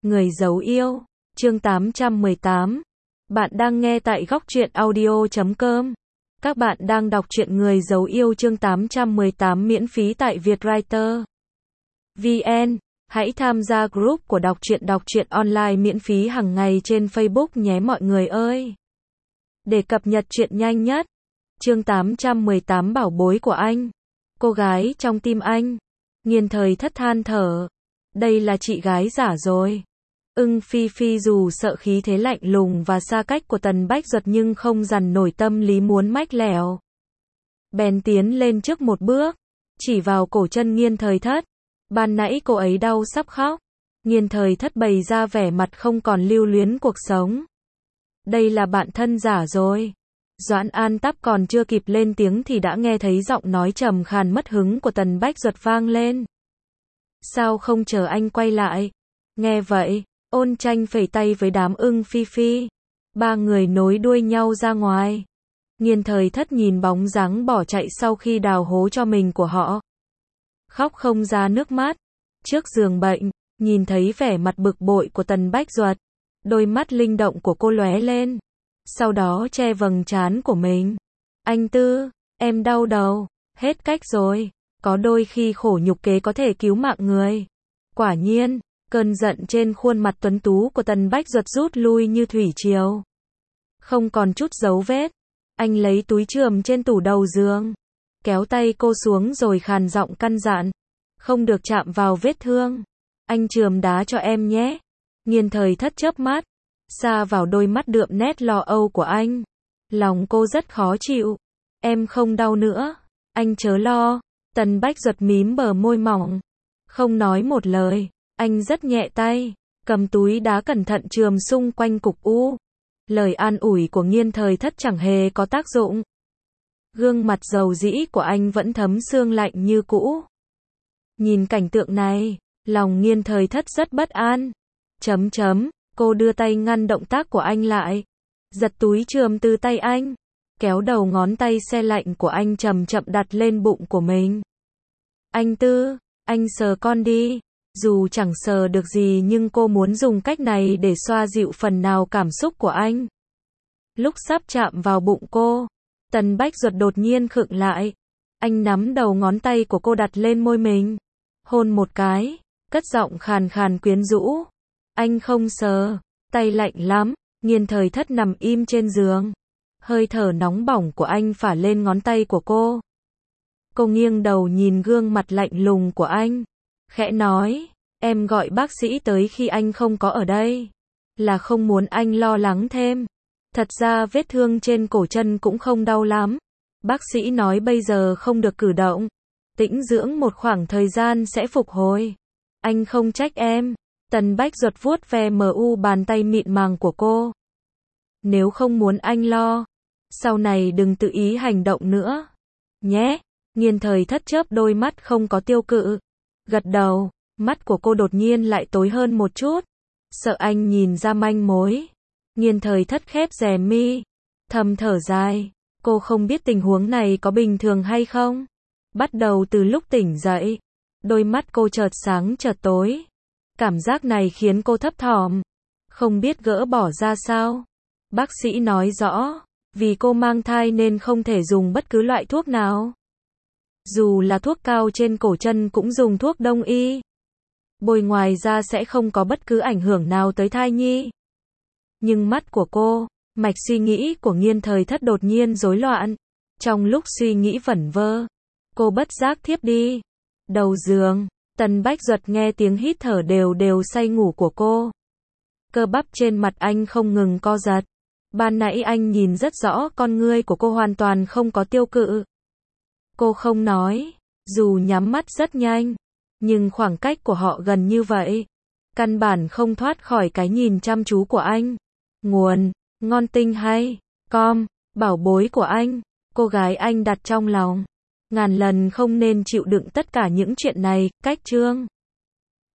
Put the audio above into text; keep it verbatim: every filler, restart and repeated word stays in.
Người giấu yêu, chương tám trăm mười tám. Bạn đang nghe tại góc truyện audio chấm com. Các bạn đang đọc truyện Người giấu yêu chương tám trăm mười tám miễn phí tại Vietwriter chấm vn. Hãy tham gia group của đọc truyện đọc truyện online miễn phí hàng ngày trên Facebook nhé mọi người ơi. Để cập nhật truyện nhanh nhất. Chương tám trăm mười tám bảo bối của anh. Cô gái trong tim anh. Nghiên thời thất than thở. Đây là chị gái giả rồi. Ưng Phi Phi dù sợ khí thế lạnh lùng và xa cách của Tần Bách Duật nhưng không dằn nổi tâm lý muốn mách lẻo. Bèn tiến lên trước một bước, chỉ vào cổ chân Nghiên thời thất. Ban nãy cô ấy đau sắp khóc. Nghiên thời thất bày ra vẻ mặt không còn lưu luyến cuộc sống. Đây là bạn thân giả rồi. Doãn An Tắp còn chưa kịp lên tiếng thì đã nghe thấy giọng nói trầm khàn mất hứng của Tần Bách Duật vang lên. Sao không chờ anh quay lại? Nghe vậy, Ôn Tranh phẩy tay với đám Ưng Phi Phi. Ba người nối đuôi nhau ra ngoài. Nghiên thời thất nhìn bóng dáng bỏ chạy sau khi đào hố cho mình của họ. Khóc không ra nước mắt. Trước giường bệnh, nhìn thấy vẻ mặt bực bội của Tần Bách Duật. Đôi mắt linh động của cô lóe lên. Sau đó che vầng trán của mình. Anh Tư, em đau đầu. Hết cách rồi. Có đôi khi khổ nhục kế có thể cứu mạng người. Quả nhiên, cơn giận trên khuôn mặt tuấn tú của Tần Bách Duật rút lui như thủy triều. Không còn chút dấu vết. Anh lấy túi chườm trên tủ đầu giường. Kéo tay cô xuống rồi khàn giọng căn dặn. Không được chạm vào vết thương. Anh chườm đá cho em nhé. Nghiên thời thất chớp mắt. Xa vào đôi mắt đượm nét lo âu của anh. Lòng cô rất khó chịu. Em không đau nữa. Anh chớ lo. Tần Bách Duật mím bờ môi mỏng. Không nói một lời. Anh rất nhẹ tay. Cầm túi đá cẩn thận chườm xung quanh cục u. Lời an ủi của Nghiên thời thất chẳng hề có tác dụng. Gương mặt dầu dĩ của anh vẫn thấm sương lạnh như cũ. Nhìn cảnh tượng này, lòng Nghiên thời thất rất bất an. Chấm chấm, cô đưa tay ngăn động tác của anh lại. Giật túi chườm từ tay anh. Kéo đầu ngón tay se lạnh của anh chậm chậm đặt lên bụng của mình. Anh Tư, anh sờ con đi. Dù chẳng sờ được gì nhưng cô muốn dùng cách này để xoa dịu phần nào cảm xúc của anh. Lúc sắp chạm vào bụng cô, Tần Bách Duật đột nhiên khựng lại. Anh nắm đầu ngón tay của cô đặt lên môi mình. Hôn một cái, cất giọng khàn khàn quyến rũ. Anh không sờ, tay lạnh lắm. Nghiên thời thất nằm im trên giường. Hơi thở nóng bỏng của anh phả lên ngón tay của cô. Cô nghiêng đầu nhìn gương mặt lạnh lùng của anh. Khẽ nói, em gọi bác sĩ tới khi anh không có ở đây. Là không muốn anh lo lắng thêm. Thật ra vết thương trên cổ chân cũng không đau lắm. Bác sĩ nói bây giờ không được cử động. Tĩnh dưỡng một khoảng thời gian sẽ phục hồi. Anh không trách em. Tần Bách Duật vuốt ve mờ u bàn tay mịn màng của cô. Nếu không muốn anh lo, sau này đừng tự ý hành động nữa. Nhé. Nghiên thời thất chớp đôi mắt không có tiêu cự. Gật đầu, mắt của cô đột nhiên lại tối hơn một chút. Sợ anh nhìn ra manh mối. Nghiên thời thất khép rèm mi. Thầm thở dài. Cô không biết tình huống này có bình thường hay không. Bắt đầu từ lúc tỉnh dậy. Đôi mắt cô chợt sáng chợt tối. Cảm giác này khiến cô thấp thỏm. Không biết gỡ bỏ ra sao. Bác sĩ nói rõ. Vì cô mang thai nên không thể dùng bất cứ loại thuốc nào. Dù là thuốc cao trên cổ chân cũng dùng thuốc đông y. Bôi ngoài ra sẽ không có bất cứ ảnh hưởng nào tới thai nhi. Nhưng mắt của cô, mạch suy nghĩ của Nghiên thời thất đột nhiên rối loạn. Trong lúc suy nghĩ vẩn vơ, cô bất giác thiếp đi. Đầu giường, Tần Bách Duật nghe tiếng hít thở đều đều say ngủ của cô. Cơ bắp trên mặt anh không ngừng co giật. Ban nãy anh nhìn rất rõ con ngươi của cô hoàn toàn không có tiêu cự. Cô không nói, dù nhắm mắt rất nhanh, nhưng khoảng cách của họ gần như vậy. Căn bản không thoát khỏi cái nhìn chăm chú của anh. Nguồn, ngon tinh hay, com, bảo bối của anh, cô gái anh đặt trong lòng. Ngàn lần không nên chịu đựng tất cả những chuyện này, cách chương.